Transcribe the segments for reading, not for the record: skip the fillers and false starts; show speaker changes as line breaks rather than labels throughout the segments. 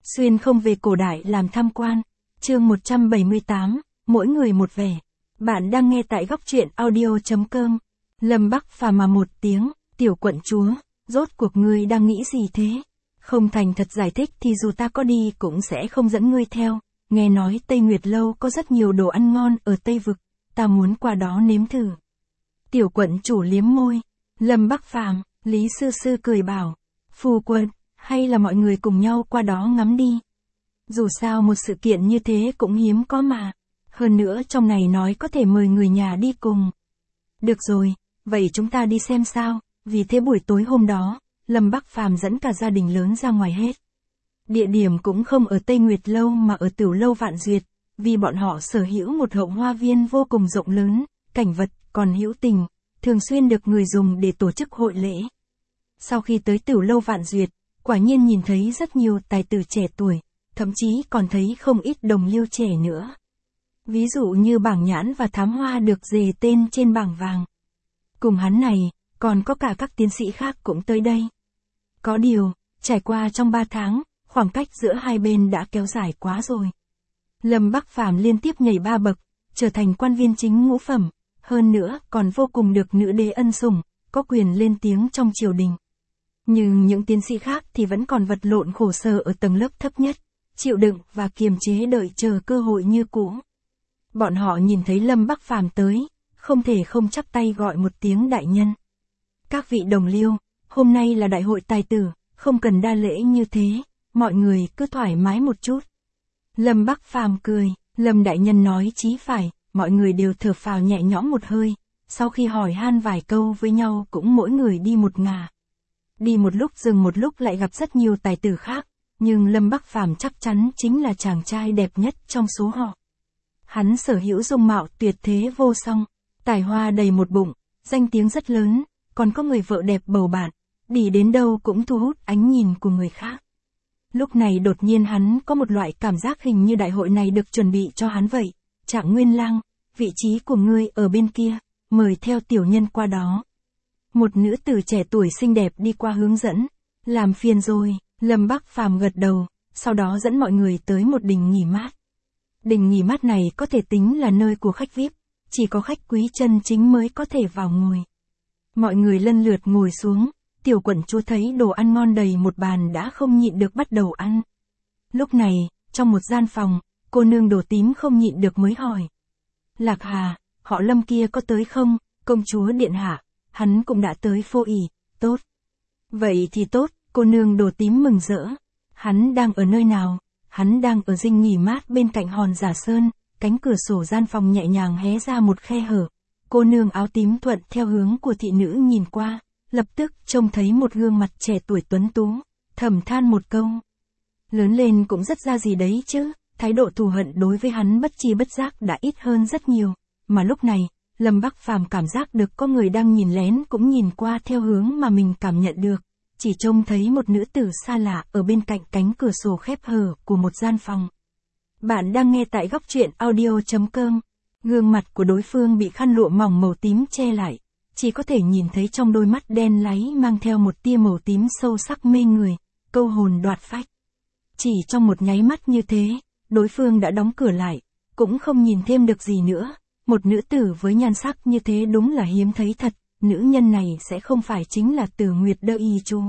Xuyên không về cổ đại làm tham quan. Chương 178, mỗi người một vẻ. Bạn đang nghe tại góc truyện audio.com. Lâm Bắc Phàm mà một tiếng, tiểu quận chúa, rốt cuộc ngươi đang nghĩ gì thế? Không thành thật giải thích thì dù ta có đi cũng sẽ không dẫn ngươi theo. Nghe nói Tây Nguyệt Lâu có rất nhiều đồ ăn ngon ở Tây Vực, ta muốn qua đó nếm thử. Tiểu quận chủ liếm môi. Lâm Bắc Phàm, Lý Sư Sư cười bảo, phu quân, hay là mọi người cùng nhau qua đó ngắm đi. Dù sao một sự kiện như thế cũng hiếm có mà. Hơn nữa trong này nói có thể mời người nhà đi cùng. Được rồi, vậy chúng ta đi xem sao. Vì thế buổi tối hôm đó, Lâm Bắc Phàm dẫn cả gia đình lớn ra ngoài hết. Địa điểm cũng không ở Tây Nguyệt Lâu mà ở Tiểu Lâu Vạn Duyệt, vì bọn họ sở hữu một hậu hoa viên vô cùng rộng lớn, cảnh vật còn hữu tình, thường xuyên được người dùng để tổ chức hội lễ. Sau khi tới Tiểu Lâu Vạn Duyệt, quả nhiên nhìn thấy rất nhiều tài tử trẻ tuổi, thậm chí còn thấy không ít đồng liêu trẻ nữa. Ví dụ như Bảng Nhãn và Thám Hoa được dề tên trên bảng vàng. Cùng hắn này, còn có cả các tiến sĩ khác cũng tới đây. Có điều, trải qua trong 3 tháng, khoảng cách giữa hai bên đã kéo dài quá rồi. Lâm Bắc Phàm liên tiếp nhảy 3 bậc, trở thành quan viên chính ngũ phẩm, hơn nữa còn vô cùng được nữ đế ân sủng, có quyền lên tiếng trong triều đình. Nhưng những tiến sĩ khác thì vẫn còn vật lộn khổ sở ở tầng lớp thấp nhất, chịu đựng và kiềm chế đợi chờ cơ hội như cũ. Bọn họ nhìn thấy Lâm Bắc Phàm tới, không thể không chắp tay gọi một tiếng đại nhân. Các vị đồng liêu, hôm nay là đại hội tài tử, không cần đa lễ như thế, mọi người cứ thoải mái một chút. Lâm Bắc Phàm cười, Lâm đại nhân nói chí phải, mọi người đều thở phào nhẹ nhõm một hơi, sau khi hỏi han vài câu với nhau cũng mỗi người đi một ngả. Đi một lúc dừng một lúc lại gặp rất nhiều tài tử khác, nhưng Lâm Bắc Phàm chắc chắn chính là chàng trai đẹp nhất trong số họ. Hắn sở hữu dung mạo tuyệt thế vô song, tài hoa đầy một bụng, danh tiếng rất lớn, còn có người vợ đẹp bầu bạn, đi đến đâu cũng thu hút ánh nhìn của người khác. Lúc này đột nhiên hắn có một loại cảm giác hình như đại hội này được chuẩn bị cho hắn vậy. Trạng Nguyên Lang, vị trí của ngươi ở bên kia, mời theo tiểu nhân qua đó. Một nữ tử trẻ tuổi xinh đẹp đi qua hướng dẫn. Làm phiền rồi, Lâm Bắc Phàm gật đầu, sau đó dẫn mọi người tới một đình nghỉ mát. Đình nghỉ mát này có thể tính là nơi của khách VIP, chỉ có khách quý chân chính mới có thể vào ngồi. Mọi người lần lượt ngồi xuống, tiểu quận chúa thấy đồ ăn ngon đầy một bàn đã không nhịn được bắt đầu ăn. Lúc này, trong một gian phòng, cô nương đồ tím không nhịn được mới hỏi. Lạc Hà, họ Lâm kia có tới không, công chúa điện hạ, hắn cũng đã tới phô ỷ, tốt. Vậy thì tốt, cô nương đồ tím mừng rỡ. Hắn đang ở nơi nào? Hắn đang ở dinh nghỉ mát bên cạnh hòn Giả Sơn, cánh cửa sổ gian phòng nhẹ nhàng hé ra một khe hở. Cô nương áo tím thuận theo hướng của thị nữ nhìn qua, lập tức trông thấy một gương mặt trẻ tuổi tuấn tú, thầm than một câu. Lớn lên cũng rất ra gì đấy chứ, thái độ thù hận đối với hắn bất chi bất giác đã ít hơn rất nhiều, mà lúc này, Lâm Bắc Phàm cảm giác được có người đang nhìn lén cũng nhìn qua theo hướng mà mình cảm nhận được, chỉ trông thấy một nữ tử xa lạ ở bên cạnh cánh cửa sổ khép hở của một gian phòng. Bạn đang nghe tại góc truyện audio.com. Gương mặt của đối phương bị khăn lụa mỏng màu tím che lại, chỉ có thể nhìn thấy trong đôi mắt đen láy mang theo một tia màu tím sâu sắc mê người, câu hồn đoạt phách. Chỉ trong một nháy mắt như thế, đối phương đã đóng cửa lại, cũng không nhìn thêm được gì nữa. Một nữ tử với nhan sắc như thế đúng là hiếm thấy thật, nữ nhân này sẽ không phải chính là Tử Nguyệt Đơ Y chú.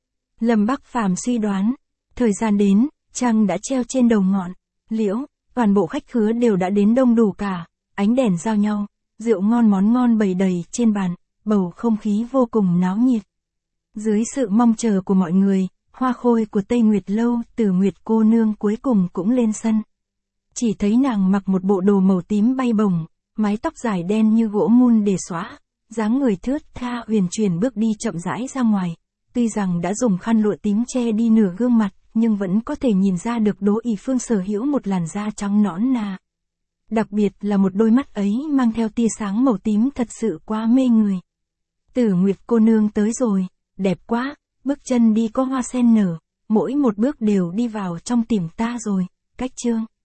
Lâm Bắc Phàm suy đoán, thời gian đến, trăng đã treo trên đầu ngọn liễu, toàn bộ khách khứa đều đã đến đông đủ cả, ánh đèn giao nhau, rượu ngon món ngon bày đầy trên bàn, bầu không khí vô cùng náo nhiệt. Dưới sự mong chờ của mọi người, hoa khôi của Tây Nguyệt Lâu, Tử Nguyệt cô nương cuối cùng cũng lên sân. Chỉ thấy nàng mặc một bộ đồ màu tím bay bổng, mái tóc dài đen như gỗ mun để xóa, dáng người thướt tha huyền chuyển bước đi chậm rãi ra ngoài. Tuy rằng đã dùng khăn lụa tím che đi nửa gương mặt, nhưng vẫn có thể nhìn ra được Đỗ Ỷ Phương sở hữu một làn da trắng nõn nà. Đặc biệt là một đôi mắt ấy mang theo tia sáng màu tím thật sự quá mê người. Tử Nguyệt cô nương tới rồi, đẹp quá, bước chân đi có hoa sen nở, mỗi một bước đều đi vào trong tim ta rồi, cách chương.